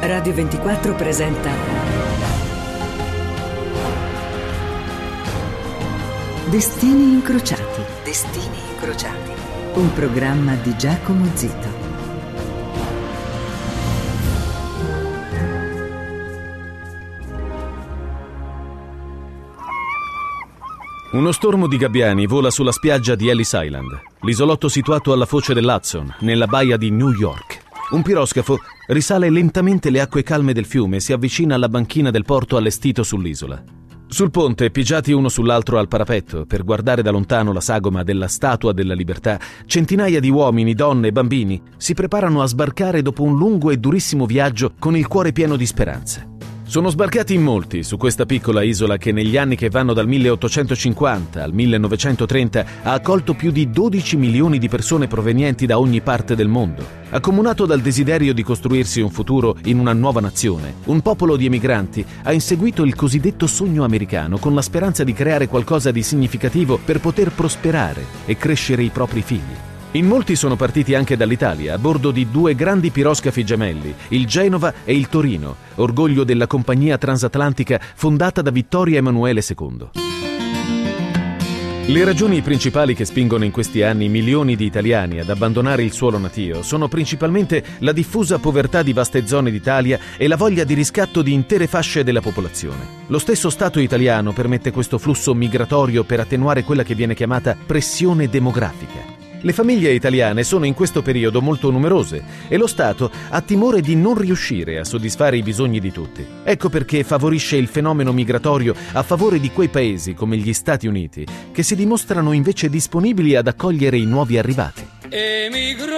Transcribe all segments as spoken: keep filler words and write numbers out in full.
Radio ventiquattro presenta Destini incrociati. Destini incrociati. Un programma di Giacomo Zito. Uno stormo di gabbiani vola sulla spiaggia di Ellis Island, l'isolotto situato alla foce dell'Hudson, nella baia di New York. Un piroscafo risale lentamente le acque calme del fiume e si avvicina alla banchina del porto allestito sull'isola. Sul ponte, pigiati uno sull'altro al parapetto, per guardare da lontano la sagoma della Statua della Libertà, centinaia di uomini, donne e bambini si preparano a sbarcare dopo un lungo e durissimo viaggio con il cuore pieno di speranze. Sono sbarcati in molti su questa piccola isola che negli anni che vanno dal milleottocentocinquanta al millenovecentotrenta ha accolto più di dodici milioni di persone provenienti da ogni parte del mondo. Accomunato dal desiderio di costruirsi un futuro in una nuova nazione, un popolo di emigranti ha inseguito il cosiddetto sogno americano con la speranza di creare qualcosa di significativo per poter prosperare e crescere i propri figli. In molti sono partiti anche dall'Italia a bordo di due grandi piroscafi gemelli, il Genova e il Torino, orgoglio della compagnia transatlantica fondata da Vittorio Emanuele secondo. Le ragioni principali che spingono in questi anni milioni di italiani ad abbandonare il suolo natio sono principalmente la diffusa povertà di vaste zone d'Italia e la voglia di riscatto di intere fasce della popolazione. Lo stesso Stato italiano permette questo flusso migratorio per attenuare quella che viene chiamata pressione demografica. Le famiglie italiane sono in questo periodo molto numerose e lo Stato ha timore di non riuscire a soddisfare i bisogni di tutti. Ecco perché favorisce il fenomeno migratorio a favore di quei paesi come gli Stati Uniti, che si dimostrano invece disponibili ad accogliere i nuovi arrivati. Emigrante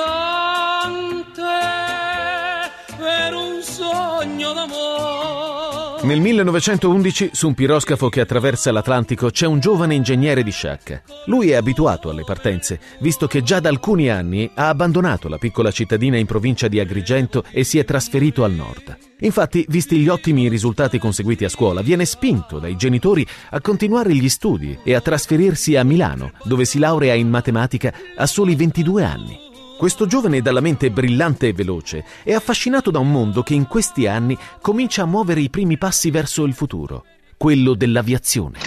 per un sogno d'amore. Nel millenovecentoundici, su un piroscafo che attraversa l'Atlantico, c'è un giovane ingegnere di Sciacca. Lui è abituato alle partenze, visto che già da alcuni anni ha abbandonato la piccola cittadina in provincia di Agrigento e si è trasferito al nord. Infatti, visti gli ottimi risultati conseguiti a scuola, viene spinto dai genitori a continuare gli studi e a trasferirsi a Milano, dove si laurea in matematica a soli ventidue anni. Questo giovane dalla mente brillante e veloce è affascinato da un mondo che in questi anni comincia a muovere i primi passi verso il futuro, quello dell'aviazione.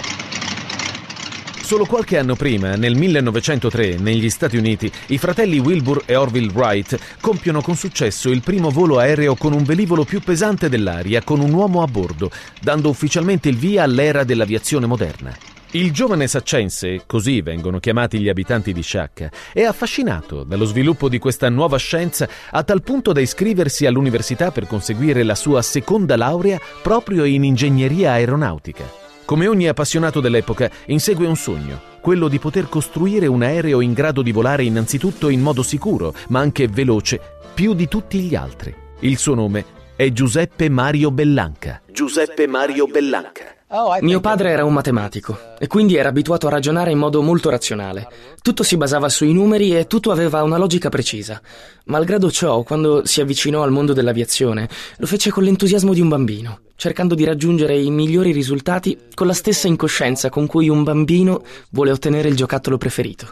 Solo qualche anno prima, nel millenovecentotre, negli Stati Uniti, i fratelli Wilbur e Orville Wright compiono con successo il primo volo aereo con un velivolo più pesante dell'aria, con un uomo a bordo, dando ufficialmente il via all'era dell'aviazione moderna. Il giovane saccense, così vengono chiamati gli abitanti di Sciacca, è affascinato dallo sviluppo di questa nuova scienza a tal punto da iscriversi all'università per conseguire la sua seconda laurea proprio in ingegneria aeronautica. Come ogni appassionato dell'epoca, insegue un sogno, quello di poter costruire un aereo in grado di volare innanzitutto in modo sicuro, ma anche veloce, più di tutti gli altri. Il suo nome è Giuseppe Mario Bellanca. Giuseppe Mario Bellanca. Mio padre era un matematico e quindi era abituato a ragionare in modo molto razionale. Tutto si basava sui numeri e tutto aveva una logica precisa. Malgrado ciò, quando si avvicinò al mondo dell'aviazione, lo fece con l'entusiasmo di un bambino, cercando di raggiungere i migliori risultati con la stessa incoscienza con cui un bambino vuole ottenere il giocattolo preferito.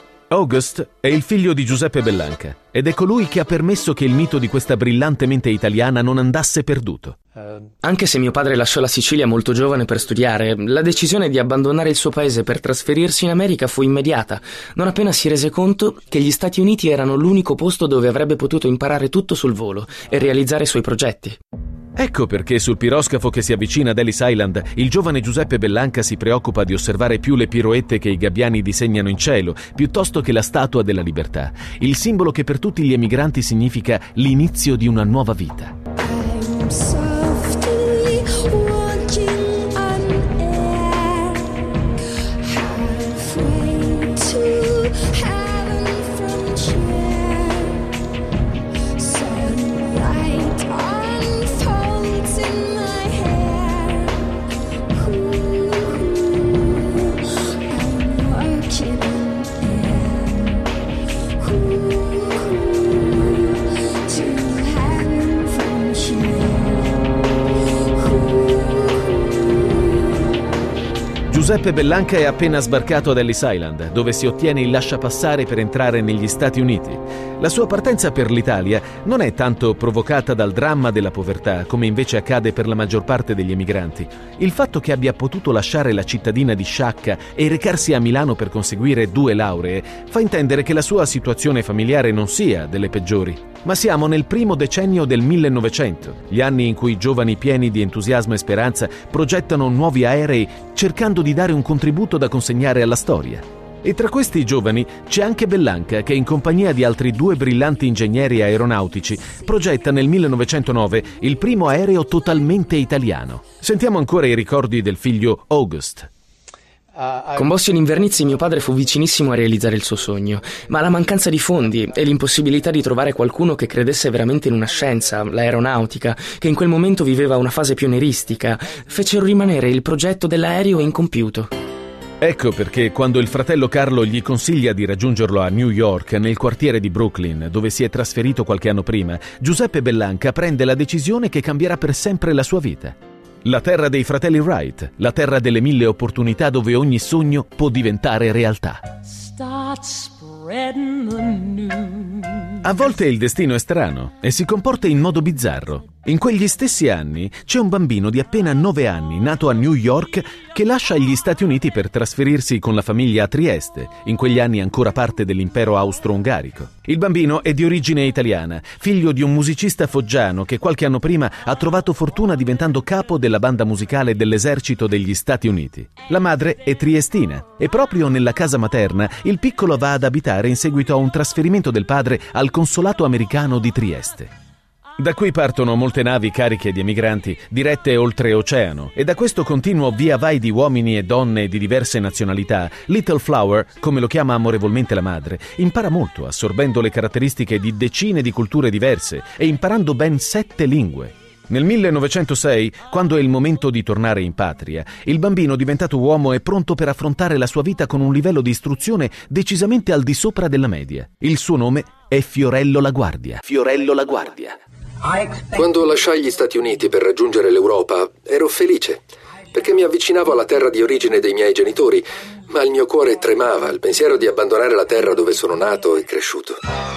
August è il figlio di Giuseppe Bellanca ed è colui che ha permesso che il mito di questa brillante mente italiana non andasse perduto. Anche se mio padre lasciò la Sicilia molto giovane per studiare, la decisione di abbandonare il suo paese per trasferirsi in America fu immediata, non appena si rese conto che gli Stati Uniti erano l'unico posto dove avrebbe potuto imparare tutto sul volo e realizzare i suoi progetti. Ecco perché sul piroscafo che si avvicina ad Ellis Island il giovane Giuseppe Bellanca si preoccupa di osservare più le piroette che i gabbiani disegnano in cielo, piuttosto che la Statua della Libertà, il simbolo che per tutti gli emigranti significa l'inizio di una nuova vita. To heaven from Giuseppe Bellanca è appena sbarcato ad Ellis Island, dove si ottiene il lasciapassare per entrare negli Stati Uniti. La sua partenza per l'Italia non è tanto provocata dal dramma della povertà, come invece accade per la maggior parte degli emigranti. Il fatto che abbia potuto lasciare la cittadina di Sciacca e recarsi a Milano per conseguire due lauree fa intendere che la sua situazione familiare non sia delle peggiori. Ma siamo nel primo decennio del millenovecento, gli anni in cui giovani pieni di entusiasmo e speranza progettano nuovi aerei cercando di dare un contributo da consegnare alla storia. E tra questi giovani c'è anche Bellanca che in compagnia di altri due brillanti ingegneri aeronautici progetta nel millenovecentonove il primo aereo totalmente italiano. Sentiamo ancora i ricordi del figlio August. Con Boston Invernizzi mio padre fu vicinissimo a realizzare il suo sogno, ma la mancanza di fondi e l'impossibilità di trovare qualcuno che credesse veramente in una scienza, l'aeronautica, che in quel momento viveva una fase pionieristica, fecero rimanere il progetto dell'aereo incompiuto. Ecco perché quando il fratello Carlo gli consiglia di raggiungerlo a New York, nel quartiere di Brooklyn, dove si è trasferito qualche anno prima, Giuseppe Bellanca prende la decisione che cambierà per sempre la sua vita. La terra dei fratelli Wright, la terra delle mille opportunità dove ogni sogno può diventare realtà. A volte il destino è strano e si comporta in modo bizzarro. In quegli stessi anni c'è un bambino di appena nove anni, nato a New York, che lascia gli Stati Uniti per trasferirsi con la famiglia a Trieste, in quegli anni ancora parte dell'impero austro-ungarico. Il bambino è di origine italiana, figlio di un musicista foggiano che qualche anno prima ha trovato fortuna diventando capo della banda musicale dell'esercito degli Stati Uniti. La madre è triestina e proprio nella casa materna il piccolo va ad abitare in seguito a un trasferimento del padre al consolato americano di Trieste. Da qui partono molte navi cariche di emigranti dirette oltreoceano e da questo continuo via vai di uomini e donne di diverse nazionalità, Little Flower, come lo chiama amorevolmente la madre, impara molto assorbendo le caratteristiche di decine di culture diverse e imparando ben sette lingue. Nel millenovecentosei, quando è il momento di tornare in patria, il bambino diventato uomo è pronto per affrontare la sua vita con un livello di istruzione decisamente al di sopra della media. Il suo nome è Fiorello La Guardia. Fiorello La Guardia. Quando lasciai gli Stati Uniti per raggiungere l'Europa, ero felice, perché mi avvicinavo alla terra di origine dei miei genitori, ma il mio cuore tremava al pensiero di abbandonare la terra dove sono nato e cresciuto.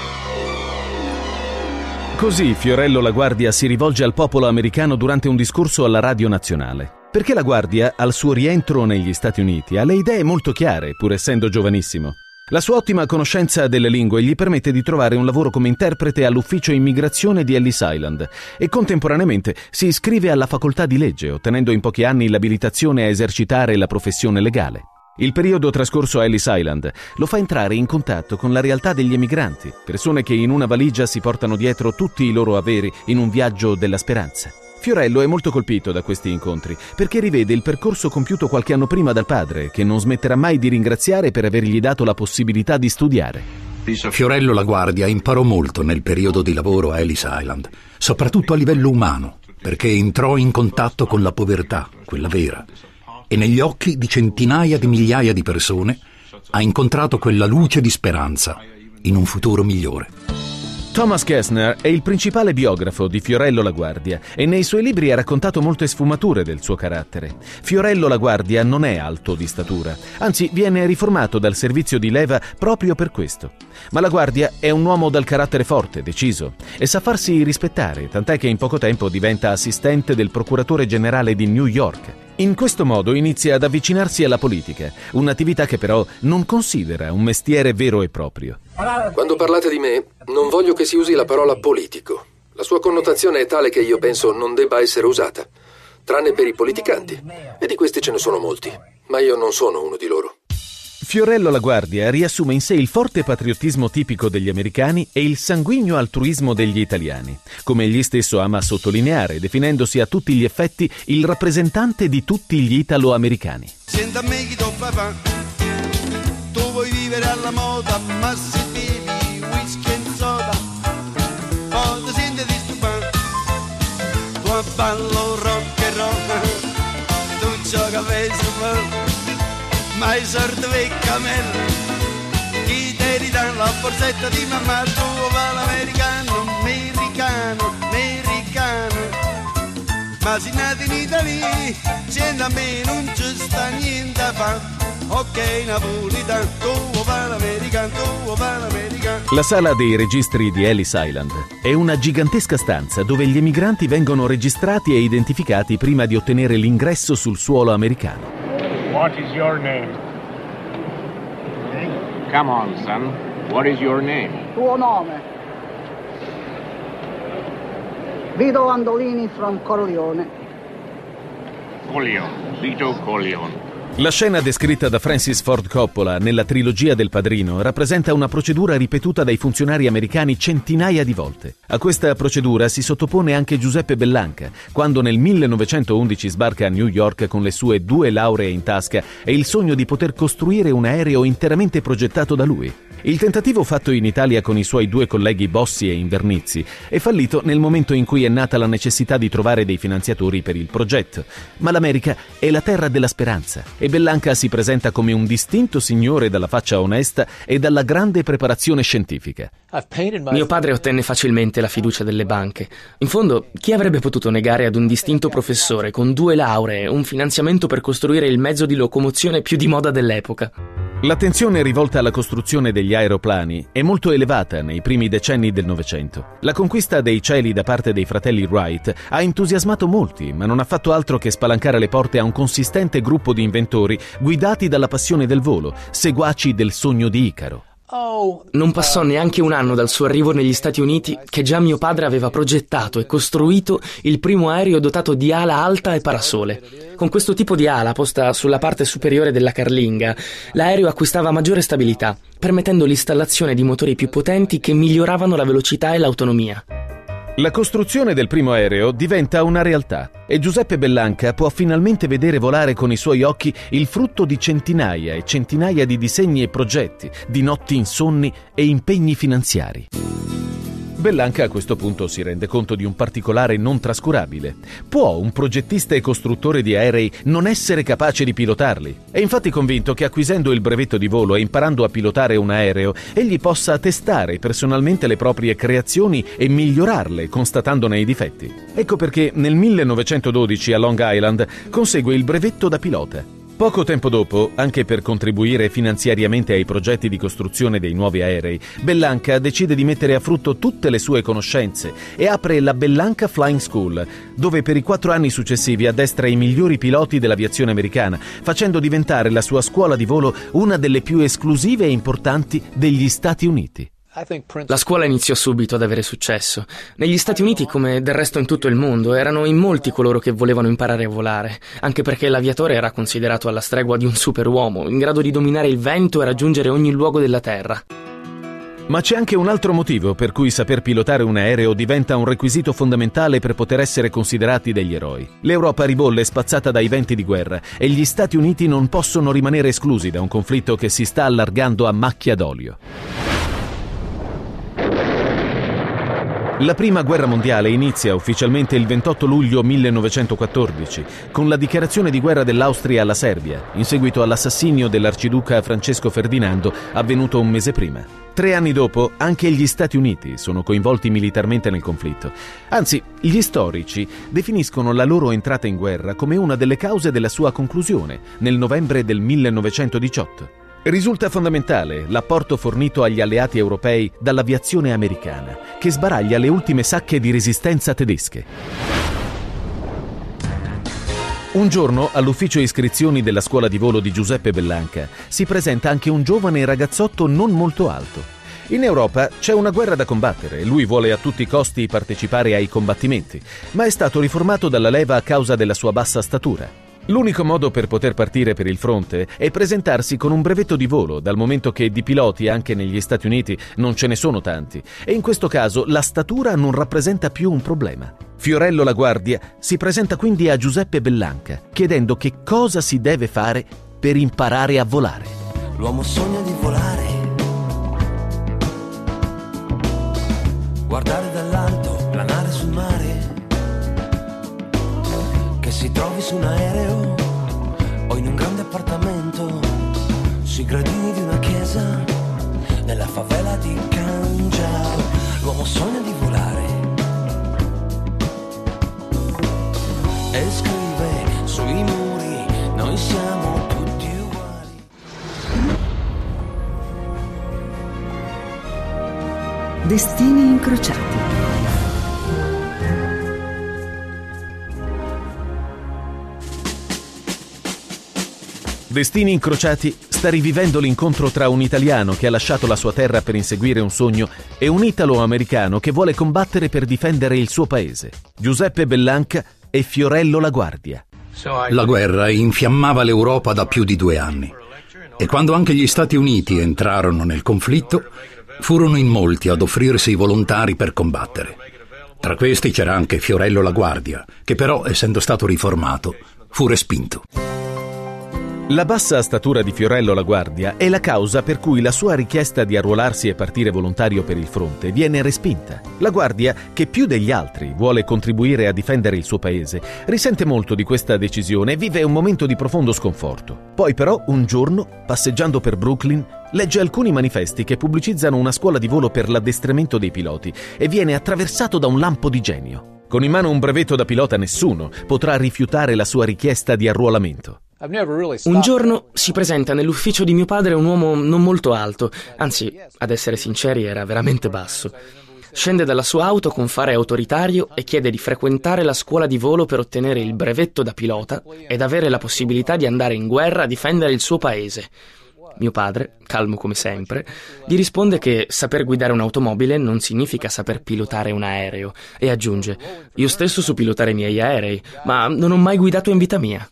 Così Fiorello La Guardia si rivolge al popolo americano durante un discorso alla Radio Nazionale. Perché La Guardia, al suo rientro negli Stati Uniti, ha le idee molto chiare, pur essendo giovanissimo. La sua ottima conoscenza delle lingue gli permette di trovare un lavoro come interprete all'ufficio immigrazione di Ellis Island e contemporaneamente si iscrive alla facoltà di legge, ottenendo in pochi anni l'abilitazione a esercitare la professione legale. Il periodo trascorso a Ellis Island lo fa entrare in contatto con la realtà degli emigranti, persone che in una valigia si portano dietro tutti i loro averi in un viaggio della speranza. Fiorello è molto colpito da questi incontri perché rivede il percorso compiuto qualche anno prima dal padre, che non smetterà mai di ringraziare per avergli dato la possibilità di studiare. Fiorello La Guardia imparò molto nel periodo di lavoro a Ellis Island, soprattutto a livello umano, perché entrò in contatto con la povertà, quella vera, e negli occhi di centinaia di migliaia di persone ha incontrato quella luce di speranza in un futuro migliore. Thomas Kessner è il principale biografo di Fiorello La Guardia e nei suoi libri ha raccontato molte sfumature del suo carattere. Fiorello La Guardia non è alto di statura, anzi viene riformato dal servizio di leva proprio per questo. Ma La Guardia è un uomo dal carattere forte, deciso e sa farsi rispettare, tant'è che in poco tempo diventa assistente del procuratore generale di New York. In questo modo inizia ad avvicinarsi alla politica, un'attività che però non considera un mestiere vero e proprio. Quando parlate di me, non voglio che si usi la parola politico. La sua connotazione è tale che io penso non debba essere usata, tranne per i politicanti, e di questi ce ne sono molti, ma io non sono uno di loro. Fiorello La Guardia riassume in sé il forte patriottismo tipico degli americani e il sanguigno altruismo degli italiani, come egli stesso ama sottolineare, definendosi a tutti gli effetti il rappresentante di tutti gli italo-americani. Senta me chi papà, tu vuoi vivere alla moda, ma se bevi whisky e soda, poi ti senti disturbato, tu ballo rock and roll, tu gioca a baseball, ma i sordi per cammello, chi ti ridà la borsetta di mamma, tu va l'americano, americano, americano, ma se nati in Italia, se a me non ci sta niente a fare. Ok, napolitano, tu panamericano, tu panamericano. La sala dei registri di Ellis Island è una gigantesca stanza dove gli emigranti vengono registrati e identificati prima di ottenere l'ingresso sul suolo americano. What is your name? Come on, son. What is your name? Tuo nome? Vito Andolini from Corleone. Corleone. Vito Corleone. La scena descritta da Francis Ford Coppola nella trilogia del Padrino rappresenta una procedura ripetuta dai funzionari americani centinaia di volte. A questa procedura si sottopone anche Giuseppe Bellanca, quando nel millenovecentoundici sbarca a New York con le sue due lauree in tasca e il sogno di poter costruire un aereo interamente progettato da lui. Il tentativo fatto in Italia con i suoi due colleghi Bossi e Invernizzi è fallito nel momento in cui è nata la necessità di trovare dei finanziatori per il progetto. Ma l'America è la terra della speranza e Bellanca si presenta come un distinto signore dalla faccia onesta e dalla grande preparazione scientifica. Mio padre ottenne facilmente la fiducia delle banche. In fondo, chi avrebbe potuto negare ad un distinto professore con due lauree un finanziamento per costruire il mezzo di locomozione più di moda dell'epoca? L'attenzione rivolta alla costruzione degli aeroplani è molto elevata nei primi decenni del Novecento. La conquista dei cieli da parte dei fratelli Wright ha entusiasmato molti, ma non ha fatto altro che spalancare le porte a un consistente gruppo di inventori guidati dalla passione del volo, seguaci del sogno di Icaro. Non passò neanche un anno dal suo arrivo negli Stati Uniti che già mio padre aveva progettato e costruito il primo aereo dotato di ala alta e parasole. Con questo tipo di ala posta sulla parte superiore della carlinga, l'aereo acquistava maggiore stabilità, permettendo l'installazione di motori più potenti che miglioravano la velocità e l'autonomia. La costruzione del primo aereo diventa una realtà e Giuseppe Bellanca può finalmente vedere volare con i suoi occhi il frutto di centinaia e centinaia di disegni e progetti, di notti insonni e impegni finanziari. Bellanca a questo punto si rende conto di un particolare non trascurabile. Può un progettista e costruttore di aerei non essere capace di pilotarli? È infatti convinto che acquisendo il brevetto di volo e imparando a pilotare un aereo, egli possa testare personalmente le proprie creazioni e migliorarle, constatandone i difetti. Ecco perché nel millenovecentododici a Long Island consegue il brevetto da pilota. Poco tempo dopo, anche per contribuire finanziariamente ai progetti di costruzione dei nuovi aerei, Bellanca decide di mettere a frutto tutte le sue conoscenze e apre la Bellanca Flying School, dove per i quattro anni successivi addestra i migliori piloti dell'aviazione americana, facendo diventare la sua scuola di volo una delle più esclusive e importanti degli Stati Uniti. La scuola iniziò subito ad avere successo. Negli Stati Uniti, come del resto in tutto il mondo, erano in molti coloro che volevano imparare a volare, anche perché l'aviatore era considerato alla stregua di un superuomo, in grado di dominare il vento e raggiungere ogni luogo della terra. Ma c'è anche un altro motivo per cui saper pilotare un aereo diventa un requisito fondamentale per poter essere considerati degli eroi. L'Europa ribolle spazzata dai venti di guerra e gli Stati Uniti non possono rimanere esclusi da un conflitto che si sta allargando a macchia d'olio. La prima guerra mondiale inizia ufficialmente il ventotto luglio millenovecentoquattordici con la dichiarazione di guerra dell'Austria alla Serbia, in seguito all'assassinio dell'arciduca Francesco Ferdinando avvenuto un mese prima. Tre anni dopo anche gli Stati Uniti sono coinvolti militarmente nel conflitto. Anzi, gli storici definiscono la loro entrata in guerra come una delle cause della sua conclusione nel novembre del millenovecentodiciotto. Risulta fondamentale l'apporto fornito agli alleati europei dall'aviazione americana, che sbaraglia le ultime sacche di resistenza tedesche. Un giorno, all'ufficio iscrizioni della scuola di volo di Giuseppe Bellanca, si presenta anche un giovane ragazzotto non molto alto. In Europa c'è una guerra da combattere e lui vuole a tutti i costi partecipare ai combattimenti, ma è stato riformato dalla leva a causa della sua bassa statura. L'unico modo per poter partire per il fronte è presentarsi con un brevetto di volo, dal momento che di piloti anche negli Stati Uniti non ce ne sono tanti, e in questo caso la statura non rappresenta più un problema. Fiorello La Guardia si presenta quindi a Giuseppe Bellanca, chiedendo che cosa si deve fare per imparare a volare. L'uomo sogna di volare, guardare dall'alto, planare sul mare, che si trovi su un aereo o in un grande appartamento, sui gradini di una chiesa, nella favela di Cangiao. L'uomo sogna di volare, Destini incrociati. Destini incrociati sta rivivendo l'incontro tra un italiano che ha lasciato la sua terra per inseguire un sogno e un italo-americano che vuole combattere per difendere il suo paese. Giuseppe Bellanca e Fiorello La Guardia. La guerra infiammava l'Europa da più di due anni e quando anche gli Stati Uniti entrarono nel conflitto, furono in molti ad offrirsi volontari per combattere. Tra questi c'era anche Fiorello La Guardia, che però, essendo stato riformato, fu respinto. La bassa statura di Fiorello La Guardia è la causa per cui la sua richiesta di arruolarsi e partire volontario per il fronte viene respinta. La Guardia, che più degli altri vuole contribuire a difendere il suo paese, risente molto di questa decisione e vive un momento di profondo sconforto. Poi però, un giorno, passeggiando per Brooklyn, legge alcuni manifesti che pubblicizzano una scuola di volo per l'addestramento dei piloti e viene attraversato da un lampo di genio. Con in mano un brevetto da pilota nessuno potrà rifiutare la sua richiesta di arruolamento. Un giorno si presenta nell'ufficio di mio padre un uomo non molto alto, anzi, ad essere sinceri, era veramente basso. Scende dalla sua auto con fare autoritario e chiede di frequentare la scuola di volo per ottenere il brevetto da pilota ed avere la possibilità di andare in guerra a difendere il suo paese. Mio padre, calmo come sempre, gli risponde che saper guidare un'automobile non significa saper pilotare un aereo e aggiunge: io stesso so pilotare i miei aerei, ma non ho mai guidato in vita mia.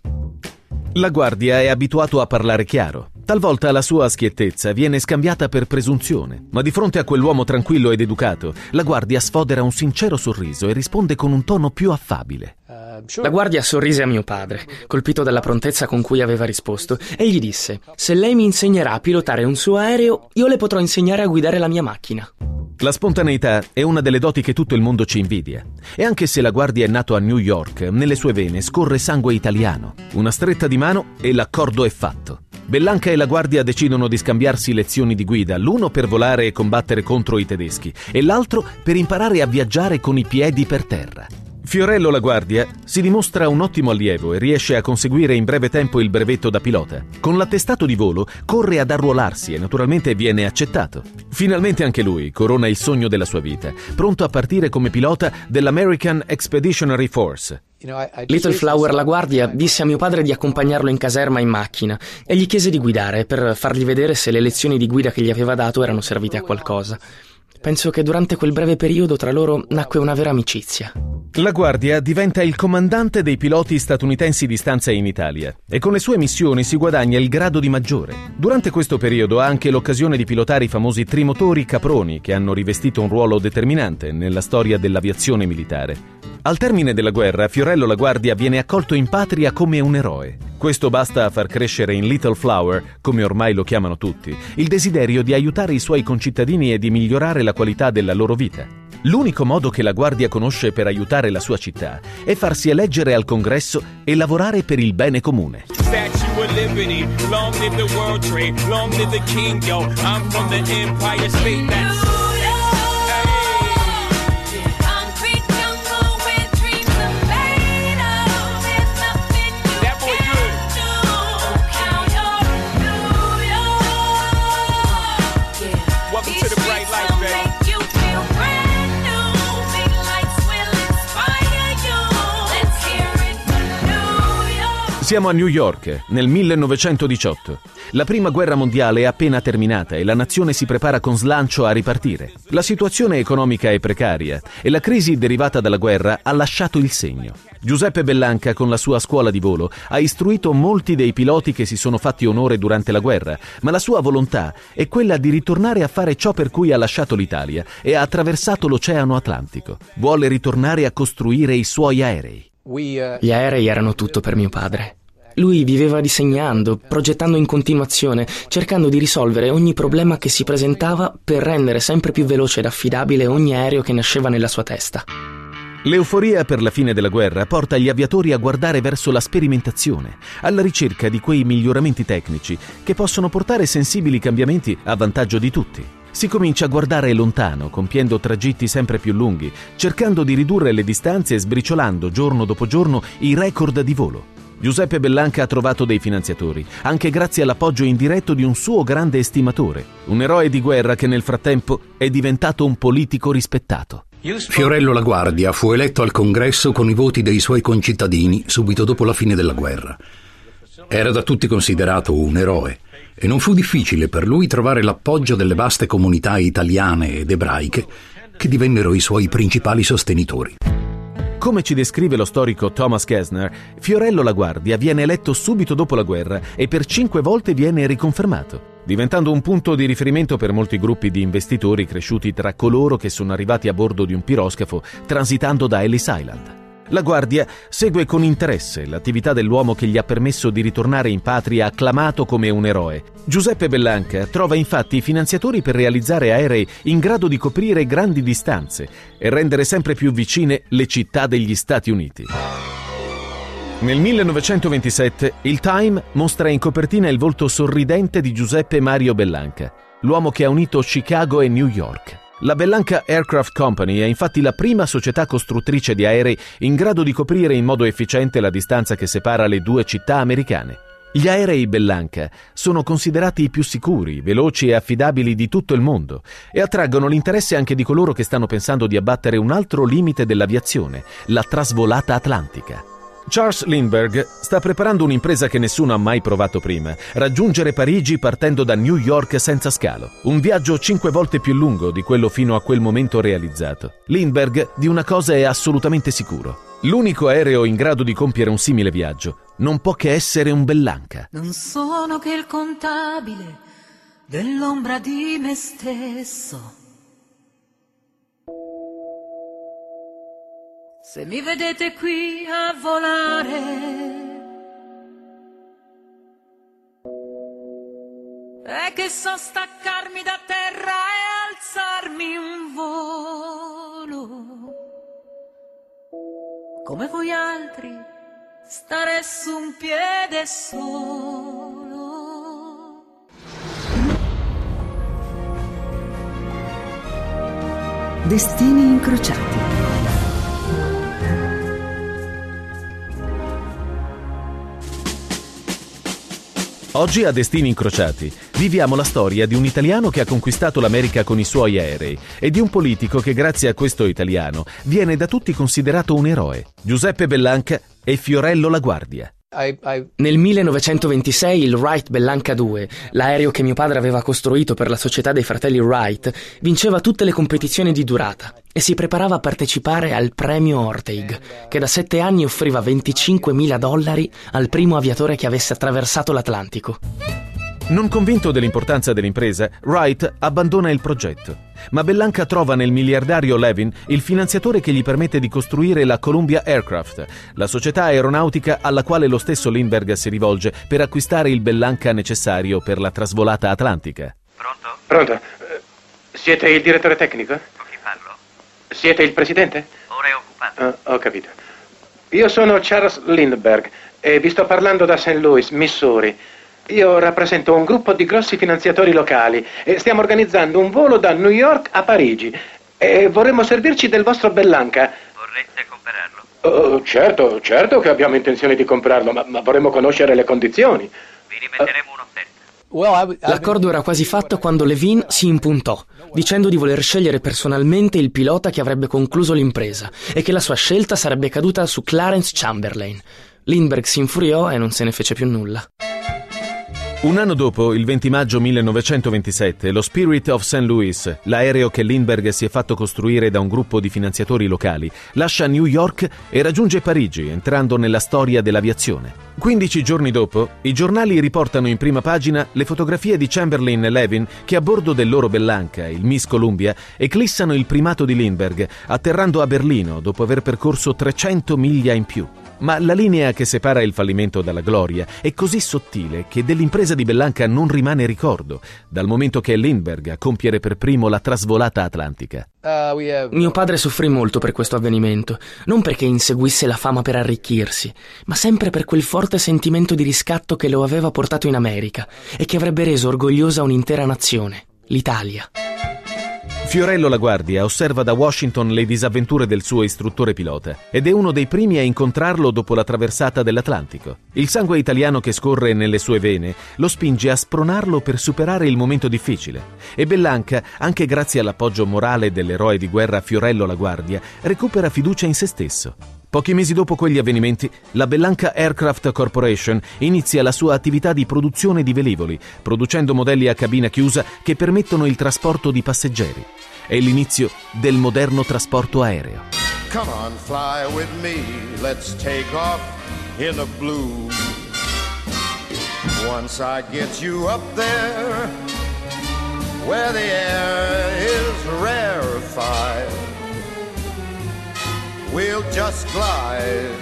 La Guardia è abituato a parlare chiaro. Talvolta la sua schiettezza viene scambiata per presunzione, ma di fronte a quell'uomo tranquillo ed educato, La Guardia sfodera un sincero sorriso e risponde con un tono più affabile. La Guardia sorrise a mio padre, colpito dalla prontezza con cui aveva risposto, e gli disse: se lei mi insegnerà a pilotare un suo aereo, io le potrò insegnare a guidare la mia macchina. La spontaneità è una delle doti che tutto il mondo ci invidia. E anche se La Guardia è nato a New York, nelle sue vene scorre sangue italiano. Una stretta di mano e l'accordo è fatto. Bellanca e La Guardia decidono di scambiarsi lezioni di guida, l'uno per volare e combattere contro i tedeschi e l'altro per imparare a viaggiare con i piedi per terra. Fiorello La Guardia si dimostra un ottimo allievo e riesce a conseguire in breve tempo il brevetto da pilota. Con l'attestato di volo corre ad arruolarsi e naturalmente viene accettato. Finalmente anche lui corona il sogno della sua vita, pronto a partire come pilota dell'American Expeditionary Force. Little Flower La Guardia disse a mio padre di accompagnarlo in caserma in macchina e gli chiese di guidare per fargli vedere se le lezioni di guida che gli aveva dato erano servite a qualcosa. Penso che durante quel breve periodo tra loro nacque una vera amicizia. La Guardia diventa il comandante dei piloti statunitensi di stanza in Italia e con le sue missioni si guadagna il grado di maggiore. Durante questo periodo ha anche l'occasione di pilotare i famosi trimotori Caproni, che hanno rivestito un ruolo determinante nella storia dell'aviazione militare. Al termine della guerra, Fiorello La Guardia viene accolto in patria come un eroe. Questo basta a far crescere in Little Flower, come ormai lo chiamano tutti, il desiderio di aiutare i suoi concittadini e di migliorare la qualità della loro vita. L'unico modo che La Guardia conosce per aiutare la sua città è farsi eleggere al congresso e lavorare per il bene comune. Siamo a New York, nel millenovecentodiciotto. La prima guerra mondiale è appena terminata e la nazione si prepara con slancio a ripartire. La situazione economica è precaria e la crisi derivata dalla guerra ha lasciato il segno. Giuseppe Bellanca, con la sua scuola di volo, ha istruito molti dei piloti che si sono fatti onore durante la guerra, ma la sua volontà è quella di ritornare a fare ciò per cui ha lasciato l'Italia e ha attraversato l'Oceano Atlantico. Vuole ritornare a costruire i suoi aerei. Gli aerei erano tutto per mio padre. Lui viveva disegnando, progettando in continuazione, cercando di risolvere ogni problema che si presentava per rendere sempre più veloce ed affidabile ogni aereo che nasceva nella sua testa. L'euforia per la fine della guerra porta gli aviatori a guardare verso la sperimentazione, alla ricerca di quei miglioramenti tecnici che possono portare sensibili cambiamenti a vantaggio di tutti. Si comincia a guardare lontano, compiendo tragitti sempre più lunghi, cercando di ridurre le distanze e sbriciolando giorno dopo giorno i record di volo. Giuseppe Bellanca ha trovato dei finanziatori, anche grazie all'appoggio indiretto di un suo grande estimatore, un eroe di guerra che nel frattempo è diventato un politico rispettato. Fiorello La Guardia fu eletto al Congresso con i voti dei suoi concittadini subito dopo la fine della guerra. Era da tutti considerato un eroe e non fu difficile per lui trovare l'appoggio delle vaste comunità italiane ed ebraiche che divennero i suoi principali sostenitori. Come ci descrive lo storico Thomas Gessner, Fiorello La Guardia viene eletto subito dopo la guerra e per cinque volte viene riconfermato, diventando un punto di riferimento per molti gruppi di investitori cresciuti tra coloro che sono arrivati a bordo di un piroscafo transitando da Ellis Island. La Guardia segue con interesse l'attività dell'uomo che gli ha permesso di ritornare in patria acclamato come un eroe. Giuseppe Bellanca trova infatti i finanziatori per realizzare aerei in grado di coprire grandi distanze e rendere sempre più vicine le città degli Stati Uniti. Nel millenovecentoventisette il Time mostra in copertina il volto sorridente di Giuseppe Mario Bellanca, l'uomo che ha unito Chicago e New York. La Bellanca Aircraft Company è infatti la prima società costruttrice di aerei in grado di coprire in modo efficiente la distanza che separa le due città americane. Gli aerei Bellanca sono considerati i più sicuri, veloci e affidabili di tutto il mondo e attraggono l'interesse anche di coloro che stanno pensando di abbattere un altro limite dell'aviazione, la trasvolata atlantica. Charles Lindbergh sta preparando un'impresa che nessuno ha mai provato prima: raggiungere Parigi partendo da New York senza scalo. Un viaggio cinque volte più lungo di quello fino a quel momento realizzato. Lindbergh di una cosa è assolutamente sicuro: l'unico aereo in grado di compiere un simile viaggio non può che essere un Bellanca. Non sono che il contabile dell'ombra di me stesso. Se mi vedete qui a volare, è che so staccarmi da terra e alzarmi un volo. Come voi altri, stare su un piede solo. Destini incrociati. Oggi a Destini Incrociati viviamo la storia di un italiano che ha conquistato l'America con i suoi aerei e di un politico che grazie a questo italiano viene da tutti considerato un eroe: Giuseppe Bellanca e Fiorello La Guardia. Nel millenovecentoventisei il Wright Bellanca due, l'aereo che mio padre aveva costruito per la società dei fratelli Wright, vinceva tutte le competizioni di durata e si preparava a partecipare al premio Orteig, che da sette anni offriva venticinquemila dollari al primo aviatore che avesse attraversato l'Atlantico. Non convinto dell'importanza dell'impresa, Wright abbandona il progetto, ma Bellanca trova nel miliardario Levin il finanziatore che gli permette di costruire la Columbia Aircraft, la società aeronautica alla quale lo stesso Lindbergh si rivolge per acquistare il Bellanca necessario per la trasvolata atlantica. Pronto? Pronto. Siete il direttore tecnico? Con chi parlo? Siete il presidente? Ora è occupato. Ah, ho capito. Io sono Charles Lindbergh e vi sto parlando da Saint Louis, Missouri. Io rappresento un gruppo di grossi finanziatori locali e stiamo organizzando un volo da New York a Parigi e vorremmo servirci del vostro Bellanca. Vorreste comprarlo? Oh, certo, certo che abbiamo intenzione di comprarlo, ma, ma vorremmo conoscere le condizioni. Vi rimetteremo un'offerta. L'accordo era quasi fatto quando Levin si impuntò, dicendo di voler scegliere personalmente il pilota che avrebbe concluso l'impresa e che la sua scelta sarebbe caduta su Clarence Chamberlain. Lindbergh si infuriò e non se ne fece più nulla. Un anno dopo, il venti maggio millenovecentoventisette, lo Spirit of Saint Louis, l'aereo che Lindbergh si è fatto costruire da un gruppo di finanziatori locali, lascia New York e raggiunge Parigi, entrando nella storia dell'aviazione. quindici giorni dopo, i giornali riportano in prima pagina le fotografie di Chamberlain e Levin che a bordo del loro Bellanca, il Miss Columbia, eclissano il primato di Lindbergh, atterrando a Berlino dopo aver percorso trecento miglia in più. Ma la linea che separa il fallimento dalla gloria è così sottile che dell'impresa di Bellanca non rimane ricordo, dal momento che è Lindbergh a compiere per primo la trasvolata atlantica. Mio padre soffrì molto per questo avvenimento, non perché inseguisse la fama per arricchirsi, ma sempre per quel forte sentimento di riscatto che lo aveva portato in America e che avrebbe reso orgogliosa un'intera nazione, l'Italia. Fiorello LaGuardia osserva da Washington le disavventure del suo istruttore pilota ed è uno dei primi a incontrarlo dopo la traversata dell'Atlantico. Il sangue italiano che scorre nelle sue vene lo spinge a spronarlo per superare il momento difficile e Bellanca, anche grazie all'appoggio morale dell'eroe di guerra Fiorello LaGuardia, recupera fiducia in se stesso. Pochi mesi dopo quegli avvenimenti, la Bellanca Aircraft Corporation inizia la sua attività di produzione di velivoli, producendo modelli a cabina chiusa che permettono il trasporto di passeggeri. È l'inizio del moderno trasporto aereo. Come on, fly with me, let's take off in the blue. Once I get you up there, where the air is rarefied, we'll just glide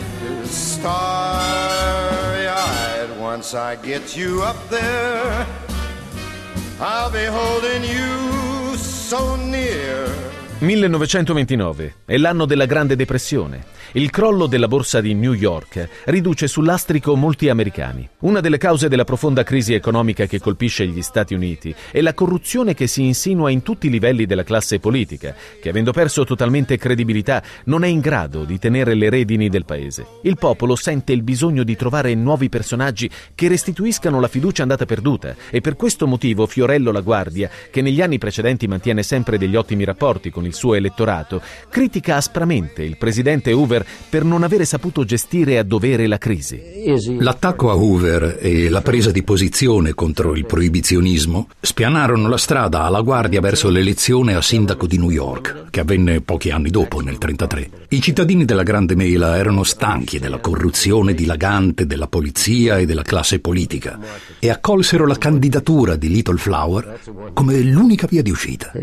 starry-eyed. Once I get you up there, I'll be holding you so near. millenovecentoventinove è l'anno della Grande Depressione. Il crollo della borsa di New York riduce sul lastrico molti americani. Una delle cause della profonda crisi economica che colpisce gli Stati Uniti è la corruzione che si insinua in tutti i livelli della classe politica, che avendo perso totalmente credibilità non è in grado di tenere le redini del paese. Il popolo sente il bisogno di trovare nuovi personaggi che restituiscano la fiducia andata perduta e per questo motivo Fiorello LaGuardia, che negli anni precedenti mantiene sempre degli ottimi rapporti con il suo elettorato, critica aspramente il presidente Hoover per non avere saputo gestire a dovere la crisi. L'attacco a Hoover e la presa di posizione contro il proibizionismo spianarono la strada alla Guardia verso l'elezione a sindaco di New York, che avvenne pochi anni dopo, nel trentatré. I cittadini della Grande Mela erano stanchi della corruzione dilagante della polizia e della classe politica e accolsero la candidatura di Little Flower come l'unica via di uscita.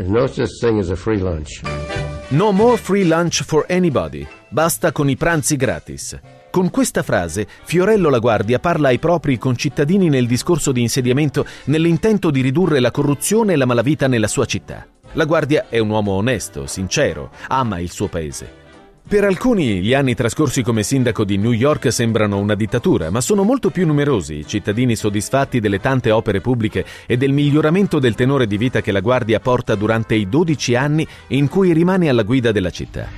No more free lunch for anybody. Basta con i pranzi gratis. Con questa frase, Fiorello LaGuardia parla ai propri concittadini nel discorso di insediamento nell'intento di ridurre la corruzione e la malavita nella sua città. LaGuardia è un uomo onesto, sincero, ama il suo paese. Per alcuni gli anni trascorsi come sindaco di New York sembrano una dittatura, ma sono molto più numerosi i cittadini soddisfatti delle tante opere pubbliche e del miglioramento del tenore di vita che LaGuardia porta durante i dodici anni in cui rimane alla guida della città.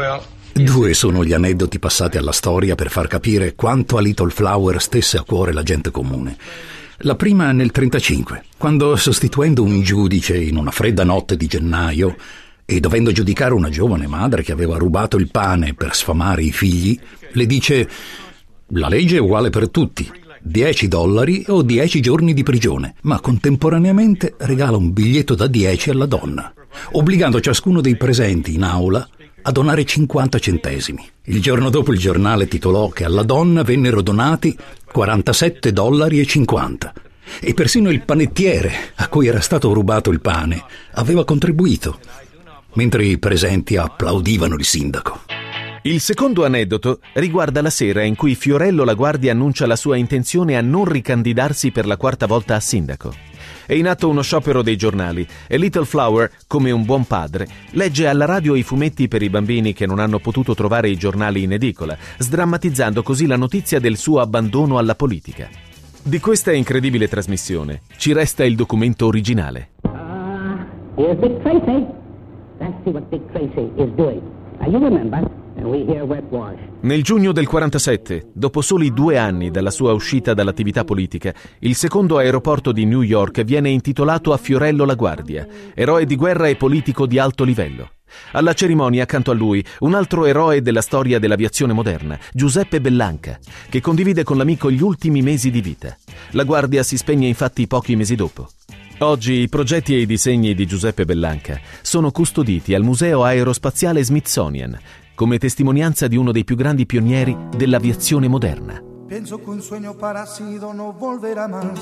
Due sono gli aneddoti passati alla storia per far capire quanto a Little Flower stesse a cuore la gente comune. La prima nel trentacinque, quando sostituendo un giudice in una fredda notte di gennaio e dovendo giudicare una giovane madre che aveva rubato il pane per sfamare i figli, le dice: la legge è uguale per tutti, dieci dollari o dieci giorni di prigione, ma contemporaneamente regala un biglietto da dieci alla donna, obbligando ciascuno dei presenti in aula a donare cinquanta centesimi. Il giorno dopo il giornale titolò che alla donna vennero donati quarantasette dollari e cinquanta e persino il panettiere a cui era stato rubato il pane aveva contribuito, mentre i presenti applaudivano il sindaco. Il secondo aneddoto riguarda la sera in cui Fiorello LaGuardia annuncia la sua intenzione a non ricandidarsi per la quarta volta a sindaco. È in atto uno sciopero dei giornali e Little Flower, come un buon padre, legge alla radio i fumetti per i bambini che non hanno potuto trovare i giornali in edicola, sdrammatizzando così la notizia del suo abbandono alla politica. Di questa incredibile trasmissione ci resta il documento originale. Uh, here's Dick Tracy. Let's see what Dick Tracy is doing. Now you remember, and we hear wet wash. Nel giugno del quarantasette, dopo soli due anni dalla sua uscita dall'attività politica, il secondo aeroporto di New York viene intitolato a Fiorello LaGuardia, eroe di guerra e politico di alto livello. Alla cerimonia, accanto a lui, un altro eroe della storia dell'aviazione moderna, Giuseppe Bellanca, che condivide con l'amico gli ultimi mesi di vita. LaGuardia si spegne infatti pochi mesi dopo. Oggi i progetti e i disegni di Giuseppe Bellanca sono custoditi al Museo Aerospaziale Smithsonian come testimonianza di uno dei più grandi pionieri dell'aviazione moderna. Penso que un sueño parecido no volverá más.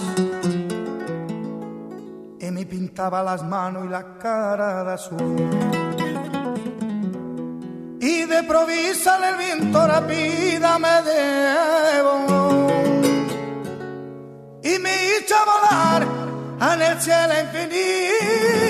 E mi pintaba las manos y la cara de azul. Y de provisa el viento rápida me devoló. Y me hizo volar en el cielo infinito.